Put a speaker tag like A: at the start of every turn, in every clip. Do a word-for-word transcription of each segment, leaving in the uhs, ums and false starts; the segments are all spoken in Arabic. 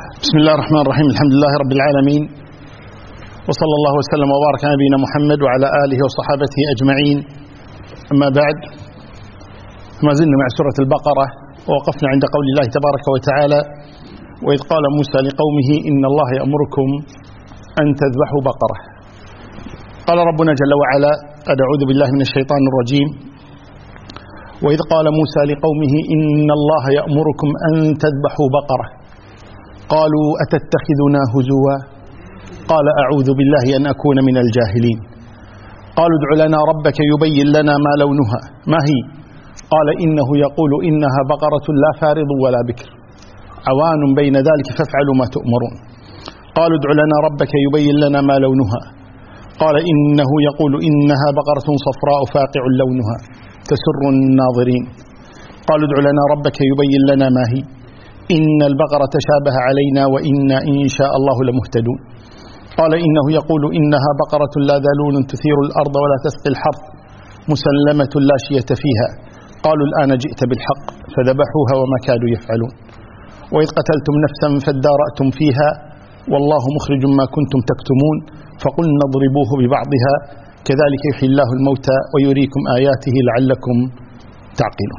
A: بسم الله الرحمن الرحيم. الحمد لله رب العالمين، وصلى الله وسلم وبارك على نبينا محمد وعلى آله وصحابته أجمعين. أما بعد، ما زلنا مع سورة البقرة، ووقفنا عند قول الله تبارك وتعالى: وإذ قال موسى لقومه إن الله يأمركم أن تذبحوا بقرة. قال ربنا جل وعلا: أعوذ بالله من الشيطان الرجيم: وإذ قال موسى لقومه إن الله يأمركم أن تذبحوا بقرة قالوا أتتخذنا هزوا قال أعوذ بالله أن أكون من الجاهلين. قالوا ادع لنا ربك يبين لنا ما لونها ما هي قال إنه يقول إنها بقرة لا فارض ولا بكر عوان بين ذلك فافعلوا ما تؤمرون. قالوا ادع لنا ربك يبين لنا ما لونها قال إنه يقول إنها بقرة صفراء فاقع لونها تسر الناظرين. قالوا ادع لنا ربك يبين لنا ما هي إن البقرة تشابه علينا وإنا إن شاء الله لمهتدون. قال إنه يقول إنها بقرة لا ذلول تثير الأرض ولا تسقي الحرث مسلمة لا شية فيها. قالوا الآن جئت بالحق فذبحوها وما كادوا يفعلون. وإذ قتلتم نفسا فادارأتم فيها والله مخرج ما كنتم تكتمون فقلنا اضربوه ببعضها كذلك يحيي الله الموتى ويريكم آياته لعلكم تعقلون.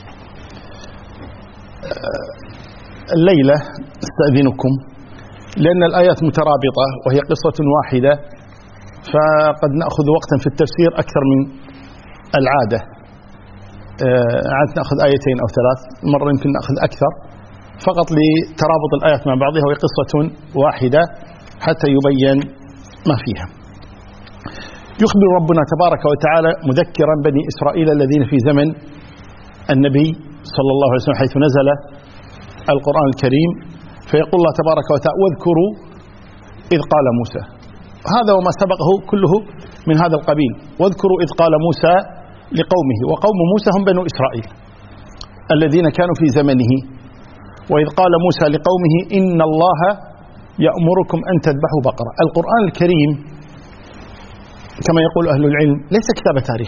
A: الليلة استأذنكم لأن الآيات مترابطة وهي قصة واحدة، فقد نأخذ وقتا في التفسير أكثر من العادة. عاد نأخذ آيتين أو ثلاث، مرة يمكن نأخذ أكثر، فقط لترابط الآيات مع بعضها، وهي قصة واحدة حتى يبين ما فيها. يخبر ربنا تبارك وتعالى مذكرا بني إسرائيل الذين في زمن النبي صلى الله عليه وسلم حيث نزل القرآن الكريم، فيقول الله تبارك وتعالى: واذكروا إذ قال موسى. هذا وما سبقه كله من هذا القبيل. واذكروا إذ قال موسى لقومه، وقوم موسى هم بنو إسرائيل الذين كانوا في زمنه. وإذ قال موسى لقومه إن الله يأمركم أن تذبحوا بقرة. القرآن الكريم كما يقول أهل العلم ليس كتاب تاريخ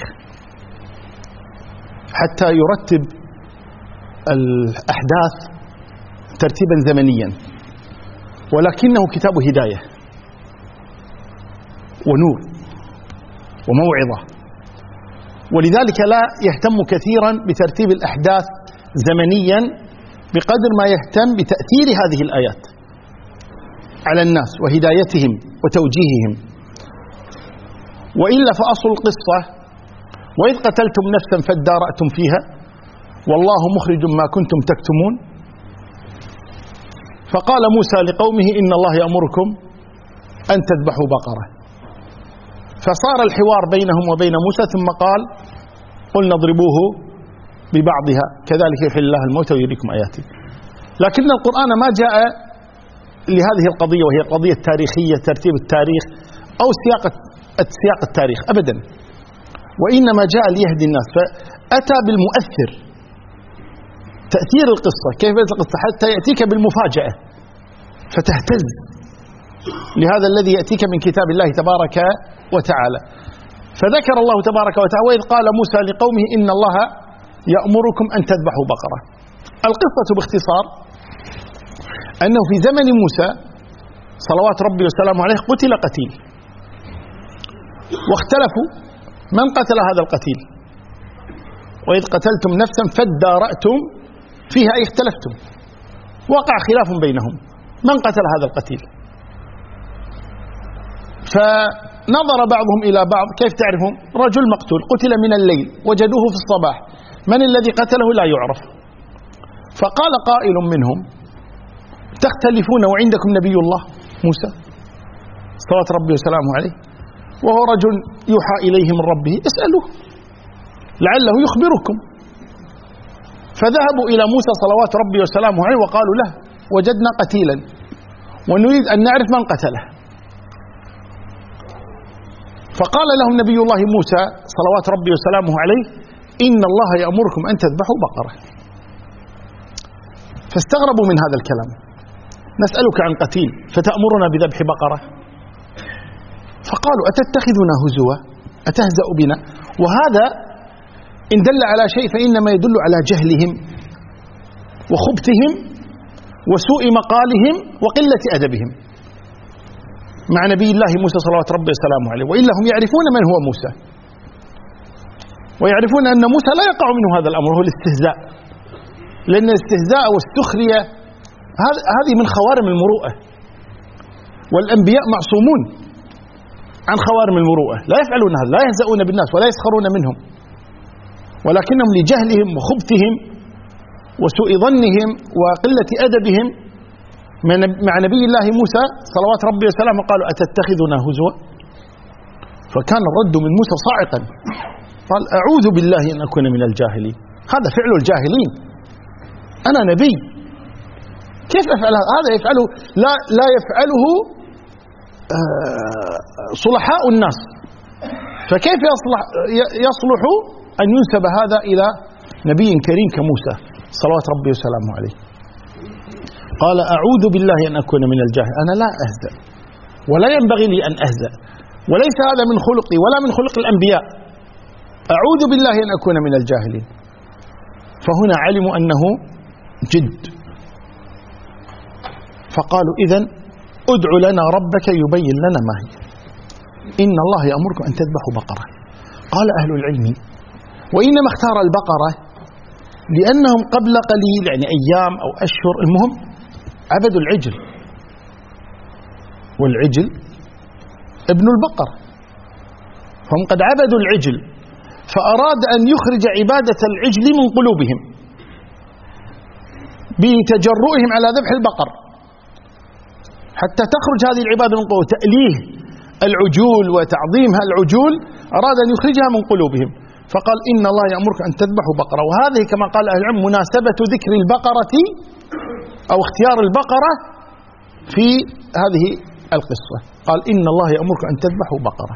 A: حتى يرتب الأحداث ترتيبا زمنيا، ولكنه كتاب هداية ونور وموعظة، ولذلك لا يهتم كثيرا بترتيب الأحداث زمنيا بقدر ما يهتم بتأثير هذه الآيات على الناس وهدايتهم وتوجيههم. وإلا فأصل القصة: وإذ قتلتم نفسا فادارأتم فيها والله مخرج ما كنتم تكتمون. فقال موسى لقومه إن الله يأمركم أن تذبحوا بقرة، فصار الحوار بينهم وبين موسى، ثم قال: قلنا اضربوه ببعضها كذلك يحيي الله الموتى ويريكم آياته. لكن القرآن ما جاء لهذه القضية وهي القضية التاريخية، ترتيب التاريخ أو سياق سياق التاريخ أبدا، وإنما جاء ليهدي الناس، فأتى بالمؤثر، تأثير القصة، كيف القصة حتى يأتيك بالمفاجأة فتهتز لهذا الذي يأتيك من كتاب الله تبارك وتعالى. فذكر الله تبارك وتعالى: وإذ قال موسى لقومه إن الله يأمركم أن تذبحوا بقرة. القصة باختصار أنه في زمن موسى صلوات ربي وسلامه عليه قتل قتيل، واختلفوا من قتل هذا القتيل. وإذ قتلتم نفسا فادارأتم فيها أي اختلفتم، وقع خلاف بينهم من قتل هذا القتيل. فنظر بعضهم إلى بعض: كيف تعرفون؟ رجل مقتول قتل من الليل وجدوه في الصباح، من الذي قتله لا يعرف. فقال قائل منهم: تختلفون وعندكم نبي الله موسى صلوات ربي وسلامه عليه وهو رجل يوحى إليه من ربه، اسألوه لعله يخبركم. فذهبوا إلى موسى صلوات ربي وسلامه عليه وقالوا له: وجدنا قتيلا ونريد أن نعرف من قتله. فقال لهم نبي الله موسى صلوات ربي وسلامه عليه: إن الله يأمركم أن تذبحوا بقرة. فاستغربوا من هذا الكلام: نسألك عن قتيل فتأمرنا بذبح بقرة؟ فقالوا: أتتخذنا هزوا أتهزأ بنا؟ وهذا إن دل على شيء فإنما يدل على جهلهم وخبثهم وسوء مقالهم وقلة أدبهم مع نبي الله موسى صلوات ربي وسلامه عليه. وإلا هم يعرفون من هو موسى، ويعرفون أن موسى لا يقع منه هذا الأمر، هو الاستهزاء، لأن الاستهزاء والسخرية هذه من خوارم المروءة، والأنبياء معصومون عن خوارم المروءة، لا يفعلون هذا، لا يهزؤون بالناس ولا يسخرون منهم، ولكنهم لجهلهم وخبثهم وسوء ظنهم وقلة أدبهم مع نبي الله موسى صلوات ربي وسلامه قالوا أتتخذنا هزوا؟ فكان الرد من موسى صاعقا، قال أعوذ بالله أن أكون من الجاهلين. هذا فعل الجاهلين، أنا نبي كيف أفعل هذا؟ يفعله لا لا يفعله صلحاء الناس، فكيف يصلح يصلح أن ينسب هذا إلى نبي كريم كموسى صلوات ربي وسلامه عليه؟ قال أعوذ بالله أن أكون من الجاهل، أنا لا أهزأ ولا ينبغي لي أن أهزأ، وليس هذا من خلقي ولا من خلق الأنبياء، أعوذ بالله أن أكون من الجاهلين. فهنا علموا أنه جد، فقالوا إذن ادع لنا ربك يبين لنا ما هي، إن الله يأمركم أن تذبحوا بقرة. قال أهل العلم وإنما اختار البقرة لأنهم قبل قليل، يعني أيام أو أشهر، المهم عبدوا العجل، والعجل ابن البقر، فهم قد عبدوا العجل، فأراد أن يخرج عبادة العجل من قلوبهم بتجرؤهم على ذبح البقر، حتى تخرج هذه العبادة من قلوبهم، تأليه العجول وتعظيمها العجول أراد أن يخرجها من قلوبهم، فقال إن الله يأمرك أن تذبحوا بقرة. وهذه كما قال أهل العلم مناسبة ذكر البقرة أو اختيار البقرة في هذه القصة، قال إن الله يأمرك أن تذبحوا بقرة.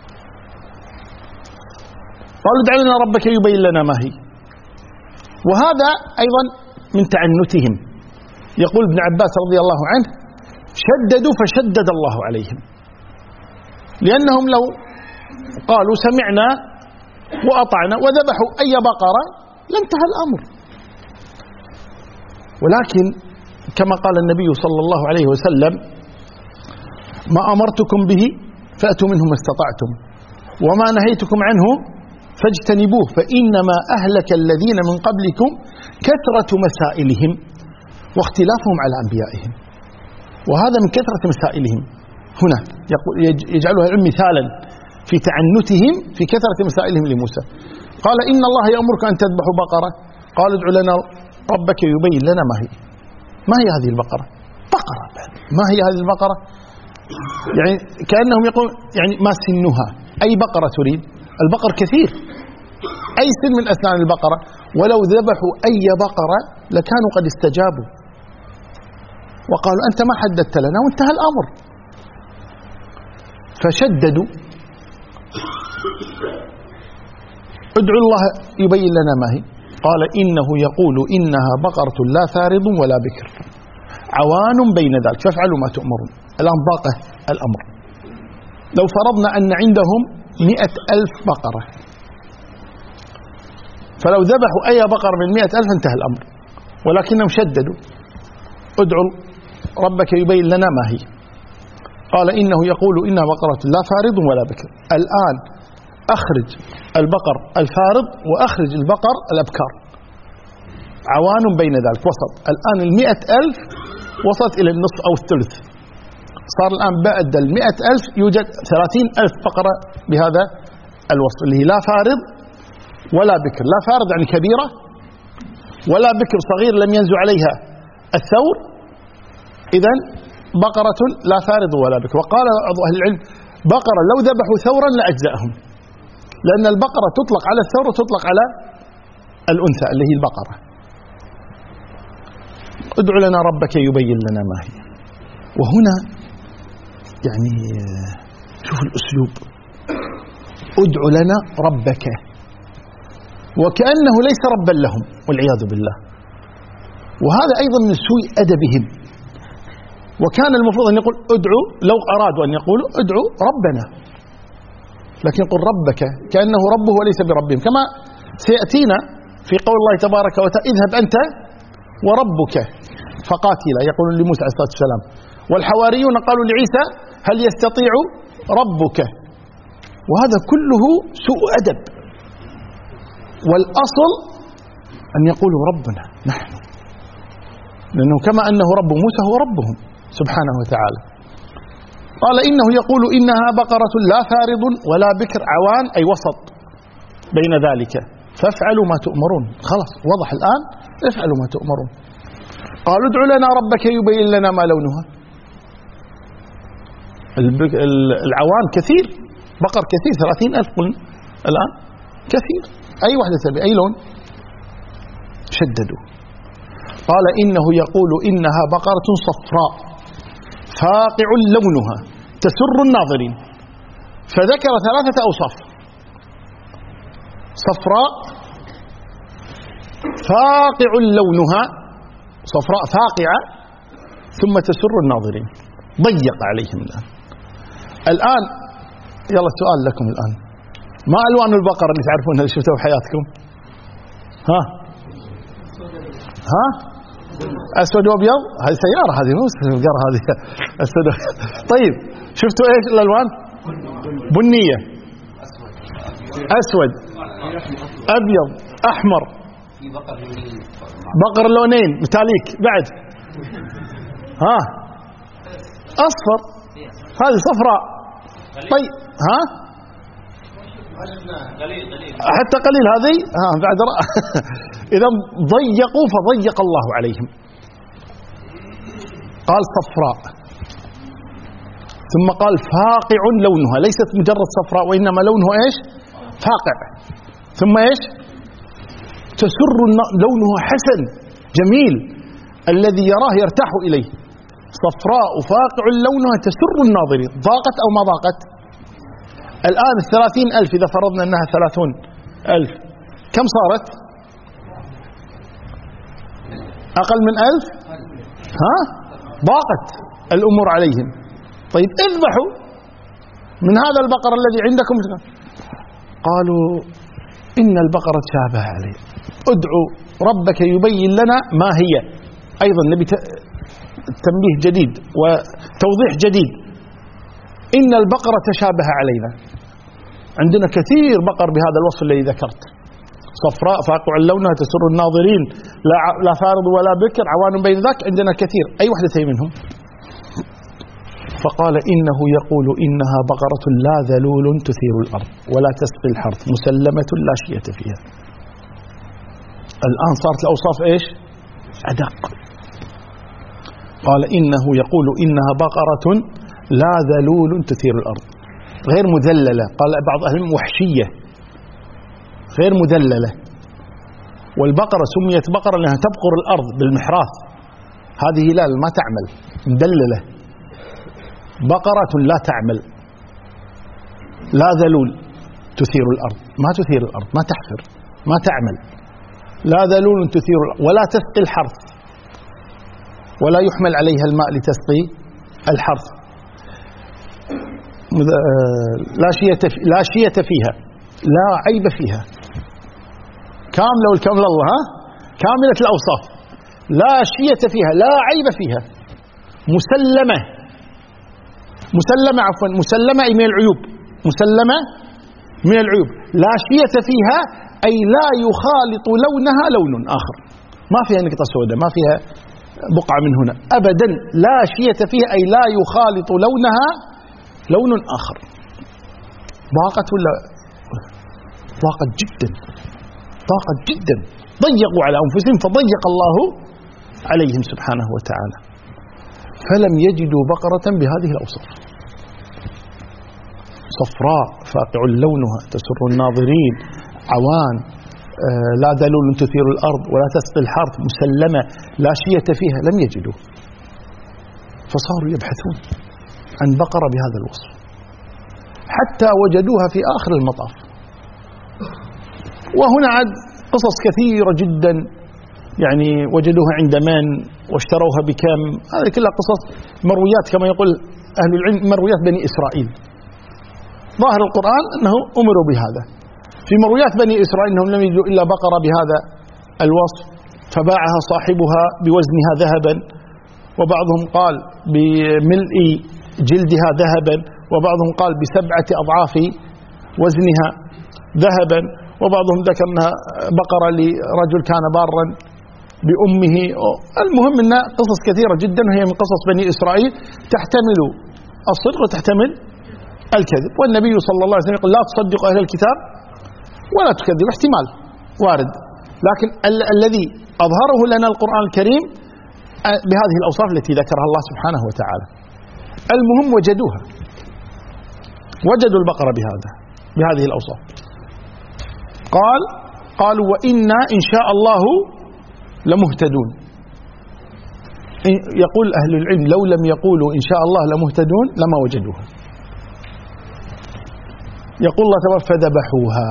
A: قالوا ادع لنا ربك يبين لنا ما هي، وهذا أيضا من تعنتهم. يقول ابن عباس رضي الله عنه شددوا فشدد الله عليهم، لأنهم لو قالوا سمعنا وأطعنا وذبحوا أي بقرة لانتهى الأمر، ولكن كما قال النبي صلى الله عليه وسلم ما أمرتكم به فأتوا منه ما استطعتم وما نهيتكم عنه فاجتنبوه فإنما أهلك الذين من قبلكم كثرة مسائلهم واختلافهم على أنبيائهم. وهذا من كثرة مسائلهم، هنا يجعلها العلم مثالا في تعنتهم في كثرة مسائلهم لموسى. قال إن الله يأمرك أن تذبحوا بقرة، قال ادع لنا ربك يبين لنا ما هي. ما هي هذه البقرة؟ بقرة، ما هي هذه البقرة؟ يعني كأنهم يقول يعني ما سنها، أي بقرة تريد؟ البقر كثير، أي سن من أسنان البقرة، ولو ذبحوا أي بقرة لكانوا قد استجابوا وقالوا أنت ما حددت لنا وانتهى الأمر. فشددوا ادعوا الله يبين لنا ما هي. قال إنه يقول إنها بقرة لا فارض ولا بكر عوان بين ذلك فافعلوا ما تؤمرون. الآن ضاق الأمر، لو فرضنا أن عندهم مئة ألف بقرة، فلو ذبحوا أي بقرة من مئة ألف انتهى الأمر، ولكنهم شددوا ادعوا ربك يبين لنا ما هي. قال إنه يقول إنها بقرة لا فارض ولا بكر. الآن أخرج البقر الفارض وأخرج البقر الأبكار، عوان بين ذلك وسط. الآن المئة ألف وصلت إلى النصف أو الثلث، صار الآن بعد المئة ألف يوجد ثلاثين ألف بقرة بهذا الوصف اللي هي لا فارض ولا بكر. لا فارض يعني كبيرة، ولا بكر صغير لم ينزل عليها الثور، إذن بقرة لا فارض ولا بكر. وقال بعض أهل العلم بقرة لو ذبحوا ثورا لأجزأهم، لأن البقرة تطلق على الثور وتطلق على الأنثى اللي هي البقرة. ادع لنا ربك يبين لنا ما هي. وهنا يعني شوف الأسلوب، ادع لنا ربك، وكأنه ليس ربا لهم والعياذ بالله. وهذا أيضا من سوء أدبهم، وكان المفروض أن يقول ادعوا، لو أرادوا أن يقولوا ادعوا ربنا، لكن يقول ربك كأنه ربه وليس بربهم، كما سيأتينا في قول الله تبارك وتعالى اذهب أنت وربك فقاتلا، يقولون لموسى عليه الصلاة والسلام. والحواريون قالوا لعيسى هل يستطيع ربك؟ وهذا كله سوء أدب. والأصل أن يقولوا ربنا نحن، لأنه كما أنه رب موسى هو ربهم سبحانه وتعالى. قال إنه يقول إنها بقرة لا فارض ولا بكر عوان، أي وسط بين ذلك، فافعلوا ما تؤمرون. خلاص وضح الآن، افعلوا ما تؤمرون. قالوا ادع لنا ربك يبين لنا ما لونها. العوان كثير، بقر كثير، ثلاثين ألف قلنا الآن كثير، أي واحدة تبي أي لون. شددوا. قال إنه يقول إنها بقرة صفراء فاقع لونها تسر الناظرين، فذكر ثلاثة أوصاف: صفراء، فاقع لونها، صفراء فاقعة، ثم تسر الناظرين. ضيق عليهم الآن. الآن يلا سؤال لكم الآن، ما ألوان البقر اللي تعرفونها اللي شفتوها بحياتكم؟ ها ها أسود وأبيض؟ هذه سيارة، هذه مو بقرة، هذه أسود. طيب شفتوا إيش الألوان؟ بنية، أسود، أبيض، أحمر، بقر لونين متاليك بعد، ها أصفر، هذه صفراء. طيب ها حتى قليل هذه ها بعد. إذا ضيقوا فضيق الله عليهم. قال صفراء، ثم قال فاقع لونها، ليست مجرد صفراء وإنما لونها إيش؟ فاقع. ثم إيش؟ تسر لونها حسن جميل، الذي يراه يرتاح إليه. صفراء فاقع لونها تسر الناظرين. ضاقت أو ما ضاقت؟ الآن الثلاثين ألف إذا فرضنا أنها ثلاثون ألف، كم صارت؟ أقل من ألف؟ ها؟ ضاقت الأمور عليهم. طيب اذبحوا من هذا البقر الذي عندكم. قالوا إن البقرة تشابه عليه، ادعوا ربك يبين لنا ما هي. أيضا نبي تنبيه جديد وتوضيح جديد. إن البقرة تشابه علينا، عندنا كثير بقر بهذا الوصف الذي ذكرت: صفراء فاقع لونها تسر الناظرين، لا لا فارض ولا بكر عوان بين ذاك، عندنا كثير، أي وحدة منهم. فقال إنه يقول إنها بقرة لا ذلول تثير الأرض ولا تسقي الحرث مسلمة لا شية فيها. الآن صارت الأوصاف إيش؟ أدق. قال إنه يقول إنها بقرة لا ذلول تثير الأرض، غير مذللة. قال بعض أهل العلم وحشية، غير مذللة. والبقرة سميت بقرة لأنها تبقر الأرض بالمحراث، هذه لا ما تعمل، مدللة. بقرة لا تعمل، لا ذلول تثير الأرض، ما تثير الأرض، ما تحفر، ما تعمل. لا ذلول تثير الأرض ولا تسقي الحرث، ولا يحمل عليها الماء لتسقي الحرث. لا شية لا شية فيها، لا عيب فيها، كاملة والكمل الله، ها كاملة الأوصاف، لا شية فيها، لا عيب فيها، مسلمة، مسلمة عفوا مسلمة أي من العيوب، مسلمة من العيوب. لا شية فيها أي لا يخالط لونها لون آخر، ما فيها نقطة سوداء، ما فيها بقعة من هنا أبدا. لا شية فيها أي لا يخالط لونها لون آخر. ضاقت ولا ضاقت جدا، ضاقت جدا، ضيقوا على أنفسهم فضيق الله عليهم سبحانه وتعالى. فلم يجدوا بقرة بهذه الأوصاف: صفراء فاقع لونها تسر الناظرين، عوان، آه لا ذلول تثير الأرض ولا تسقي الحرث، مسلمة لا شية فيها. لم يجدوا، فصاروا يبحثون عن بقرة بهذا الوصف حتى وجدوها في آخر المطاف. وهنا عاد قصص كثيرة جدا، يعني وجدوها عند من واشتروها بكم، هذه كلها قصص مرويات كما يقول أهل العلم، مرويات بني إسرائيل. ظاهر القرآن أنه أمروا بهذا. في مرويات بني إسرائيل أنهم لم يجدوا إلا بقرة بهذا الوصف، فباعها صاحبها بوزنها ذهبا وبعضهم قال بملء جلدها ذهبا، وبعضهم قال بسبعة أضعاف وزنها ذهبا، وبعضهم ذكر أنها بقرة لرجل كان بارا بأمه. المهم أنها قصص كثيرة جدا، وهي من قصص بني إسرائيل تحتمل الصدق وتحتمل الكذب. والنبي صلى الله عليه وسلم يقول لا تصدقوا أهل الكتاب ولا تكذبوا، احتمال وارد، لكن ال الذي أظهره لنا القرآن الكريم بهذه الأوصاف التي ذكرها الله سبحانه وتعالى. المهم وجدوها، وجدوا البقرة بهذا بهذه الأوصاف. قال قالوا وإنا إن شاء الله لمهتدون. يقول أهل العلم لو لم يقولوا إن شاء الله لمهتدون لما وجدوها. يقول الله تبارك فذبحوها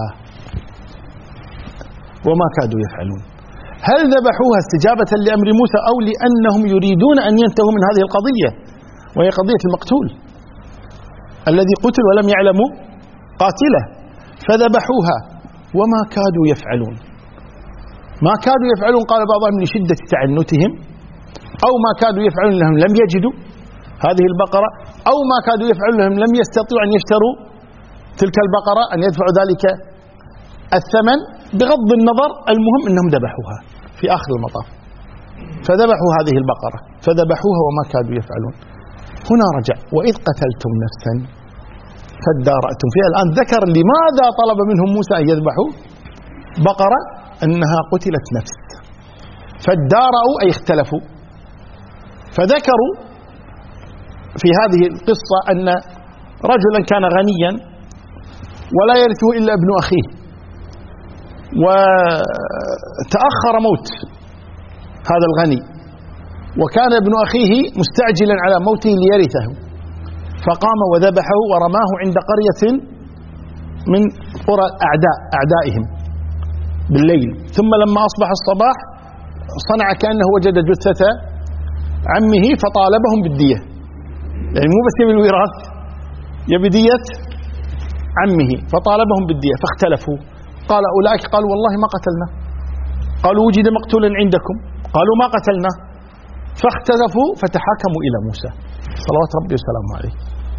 A: وما كادوا يفعلون. هل ذبحوها استجابة لأمر موسى أو لأنهم يريدون أن ينتهوا من هذه القضية، وهي قضية المقتول الذي قتل ولم يعلموا قاتله؟ فذبحوها وما كادوا يفعلون. ما كادوا يفعلون قال بعضهم لشدة تعنتهم، أو ما كادوا يفعلون لهم لم يجدوا هذه البقرة، أو ما كادوا يفعلون لهم لم يستطيعوا أن يشتروا تلك البقرة، أن يدفعوا ذلك الثمن. بغض النظر المهم أنهم ذبحوها في آخر المطاف، فذبحوا هذه البقرة فذبحوها وما كادوا يفعلون. هنا رجع وإذ قتلتم نفسا فادارأتم فيها. الآن ذكر لماذا طلب منهم موسى أن يذبحوا بقرة، أنها قتلت نفس، فادارأوا أي اختلفوا. فذكروا في هذه القصة أن رجلا كان غنيا ولا يرثه إلا ابن أخيه، وتأخر موت هذا الغني، وكان ابن أخيه مستعجلا على موته ليرثه، فقام وذبحه ورماه عند قرية من قرى أعداء أعدائهم بالليل. ثم لما أصبح الصباح صنع كأنه وجد جثة عمه فطالبهم بالدية، يعني مو بس يبي الوراث، يبي دية عمه، فطالبهم بالدية فاختلفوا. قال أولئك قالوا والله ما قتلنا، قالوا وجد مقتولا عندكم، قالوا ما قتلنا، فاختلفوا فتحاكموا إلى موسى صلوات ربي وسلامه عليه،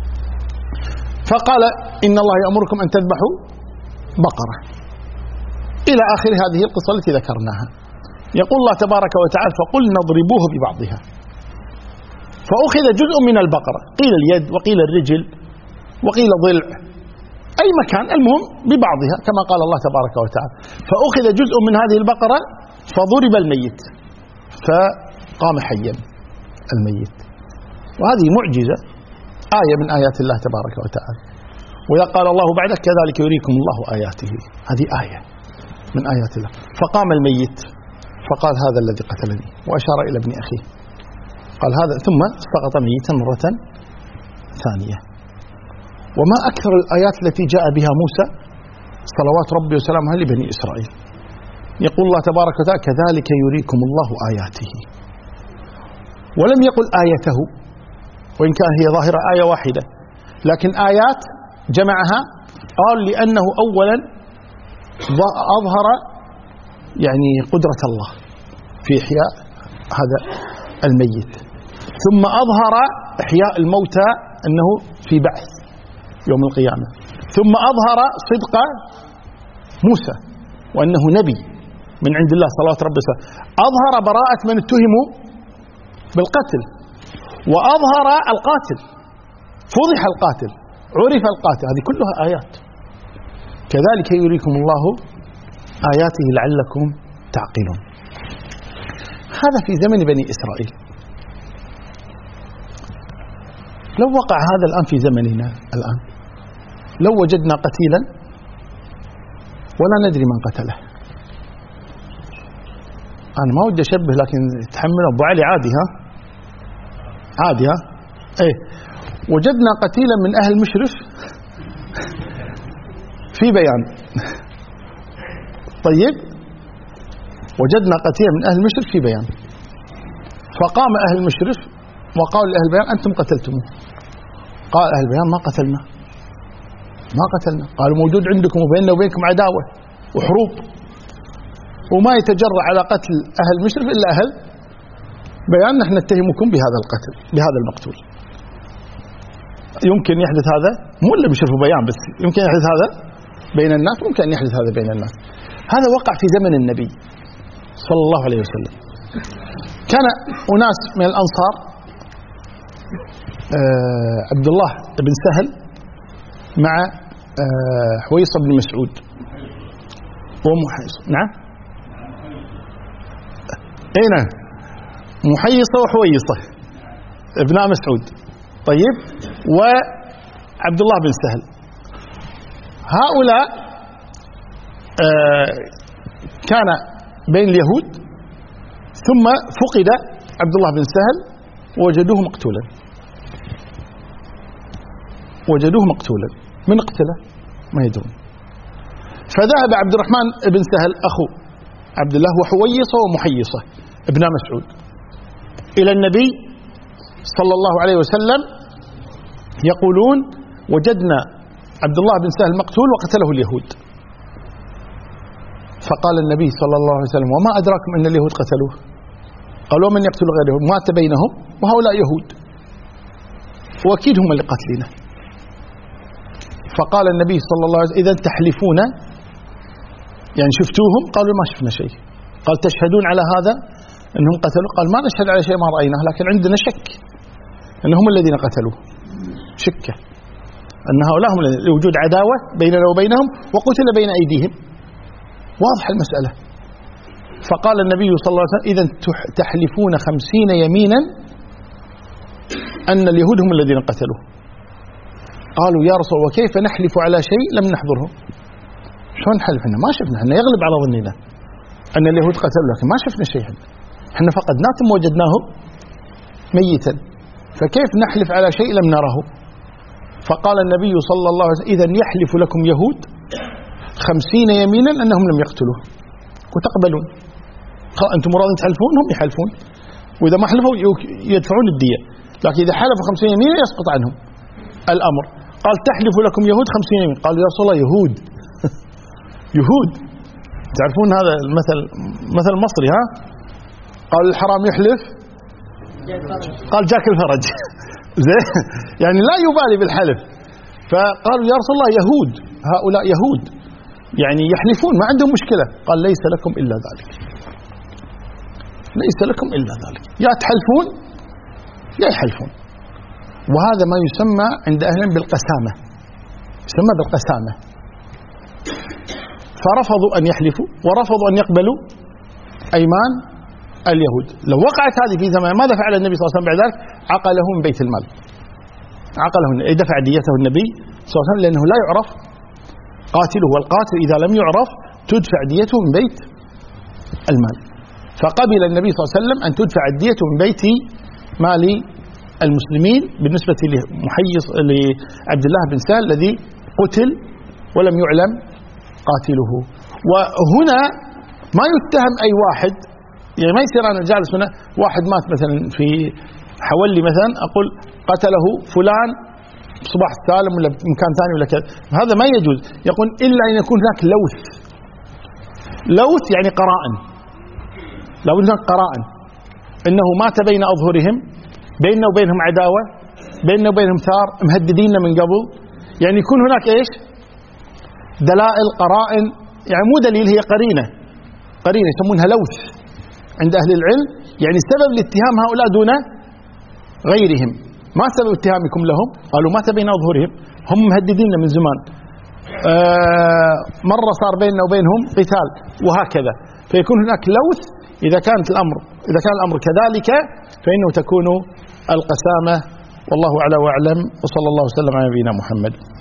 A: فقال إن الله يأمركم أن تذبحوا بقرة إلى آخر هذه القصة التي ذكرناها. يقول الله تبارك وتعالى فقلنا اضربوه ببعضها، فأخذ جزء من البقرة، قيل اليد وقيل الرجل وقيل ضلع، أي مكان، المهم ببعضها كما قال الله تبارك وتعالى. فأخذ جزء من هذه البقرة فضرب الميت فقام حيا الميت. وهذه معجزة، آية من آيات الله تبارك وتعالى. وإذا قال الله بعد كذلك يريكم الله آياته، هذه آية من آيات الله. فقام الميت فقال هذا الذي قتلني، وأشار إلى ابن أخيه قال هذا، ثم سقط ميتا مرة ثانية. وما أكثر الآيات التي جاء بها موسى صلوات ربي وسلامه لبني إسرائيل. يقول الله تبارك وتعالى كذلك يريكم الله آياته، ولم يقل آيته، وإن كان هي ظاهرة آية واحدة، لكن آيات جمعها. قال لأنه أولا أظهر يعني قدرة الله في إحياء هذا الميت، ثم أظهر إحياء الموتى أنه في بعث يوم القيامة، ثم أظهر صدق موسى وأنه نبي من عند الله صلوات ربي وسلامه، أظهر براءة من اتهموا بالقتل، وأظهر القاتل، فضح القاتل، عرف القاتل. هذه كلها آيات. كذلك يريكم الله آياته لعلكم تعقلون. هذا في زمن بني إسرائيل. لو وقع هذا الآن في زمننا الآن، لو وجدنا قتيلا ولا ندري من قتله، أنا ما ودي أشبه لكن تحمله أبو علي عادي، ها عادي، ها إيه، وجدنا قتيلا من أهل مشرف في بيان. طيب، وجدنا قتيلا من أهل مشرف في بيان، فقام أهل مشرف وقال لأهل بيان أنتم قتلتموه. قال أهل بيان ما قتلنا ما قتلنا قالوا موجود عندكم وبيننا وبينكم عداوة وحروب، وما يتجرأ على قتل أهل مشرف إلا أهل بيان نحن نتهمكم بهذا القتل بهذا المقتول. يمكن يحدث هذا، مو اللي بيشوفوا بيان بس، يمكن يحدث هذا بين الناس، ممكن أن يحدث هذا بين الناس. هذا وقع في زمن النبي صلى الله عليه وسلم. كان أناس من الأنصار، آه عبد الله بن سهل مع آه حويصة بن مسعود ومحيصة، نعم اين محيصة وحويصة ابناء مسعود، طيب، وعبد الله بن سهل. هؤلاء آه كان بين اليهود، ثم فقد عبد الله بن سهل ووجدوه مقتولا وجدوه مقتولا من قتله ما يدرون. فذهب عبد الرحمن بن سهل أخو عبد الله وحويصة ومحيصة ابن مسعود إلى النبي صلى الله عليه وسلم يقولون وجدنا عبد الله بن سهل مقتول وقتله اليهود. فقال النبي صلى الله عليه وسلم وما أدراكم أن اليهود قتلوه؟ قالوا من يقتل غيرهم؟ مات بينهم وهؤلاء يهود وأكيد هم اللي قتلنا. فقال النبي صلى الله عليه وسلم إذا تحلفون، يعني شفتوهم؟ قالوا ما شفنا شيء. قال تشهدون على هذا أنهم قتلوا؟ قال ما نشهد على شيء ما رأيناه، لكن عندنا شك أنهم الذين قتلوه، شكة أن هؤلاء هم لوجود عداوة بيننا وبينهم وقتل بين أيديهم، واضح المسألة. فقال النبي صلى الله عليه وسلم إذا تحلفون خمسين يمينا أن اليهود هم الذين قتلوه. قالوا يا رسول الله وكيف نحلف على شيء لم نحضره؟ شلون نحلف؟ احنا ما شفنا، احنا يغلب على ظننا أن اليهود قتلوا لكن ما شفنا شيئا، احنا فقدناه ثم وجدناه ميتا، فكيف نحلف على شيء لم نره؟ فقال النبي صلى الله عليه وسلم إذا يحلف لكم يهود خمسين يمينا أنهم لم يقتلوه وتقبلون. أنتم راضين تحلفون؟ هم يحلفون، وإذا ما حلفوا يدفعون الدية، لكن إذا حلفوا خمسين يمينا يسقط عنهم الأمر. قال تحلف لكم يهود خمسين يمين. قالوا يا رسول الله يهود يهود تعرفون هذا المثل، مثل مصري، ها؟ قال الحرام يحلف قال جاك الفرج زين، يعني لا يبالي بالحلف. فقالوا يا رسول الله يهود، هؤلاء يهود يعني يحلفون ما عندهم مشكلة. قال ليس لكم إلا ذلك، ليس لكم إلا ذلك، يا تحلفون يا يحلفون. وهذا ما يسمى عند أهل بالقسامة، يسمى بالقسامة. فرفضوا أن يحلفوا ورفضوا أن يقبلوا أيمان اليهود. لو وقعت هذه في زمان ماذا فعل النبي صلى الله عليه وسلم بعد ذلك؟ عقله من بيت المال، عقله دفع ديته النبي صلى الله عليه وسلم، لأنه لا يعرف قاتله، والقاتل إذا لم يعرف تدفع ديته من بيت المال. فقبل النبي صلى الله عليه وسلم أن تدفع الدية من بيت مال المسلمين بالنسبة لمحيص لعبد الله بن سهل الذي قتل ولم يعلم قاتله. وهنا ما يتهم أي واحد، يعني ما يصير أنا جالس هنا واحد مات مثلا في حولي مثلا أقول قتله فلان صباح السالم ولا مكان ثاني ولا كذا، هذا ما يجوز. يقول إلا أن يكون هناك لوث، لوث يعني قرائن، لو هناك قرائن إنه مات بين أظهرهم، بيننا وبينهم عداوة، بيننا وبينهم ثار، مهددين من قبل، يعني يكون هناك إيش؟ دلائل، قرائن، يعني مو دليل، هي قرينة، قرينة يسمونها لوث عند أهل العلم، يعني سبب لاتهام هؤلاء دون غيرهم. ما سبب اتهامكم لهم؟ قالوا مات بين أظهرهم، هم مهددين من زمان، آه مرة صار بيننا وبينهم قتال، وهكذا. فيكون هناك لوث. إذا كانت الأمر إذا كان الأمر كذلك فإنه تكون القسامة. والله أعلى وأعلم، وصلى الله وسلم على نبينا محمد.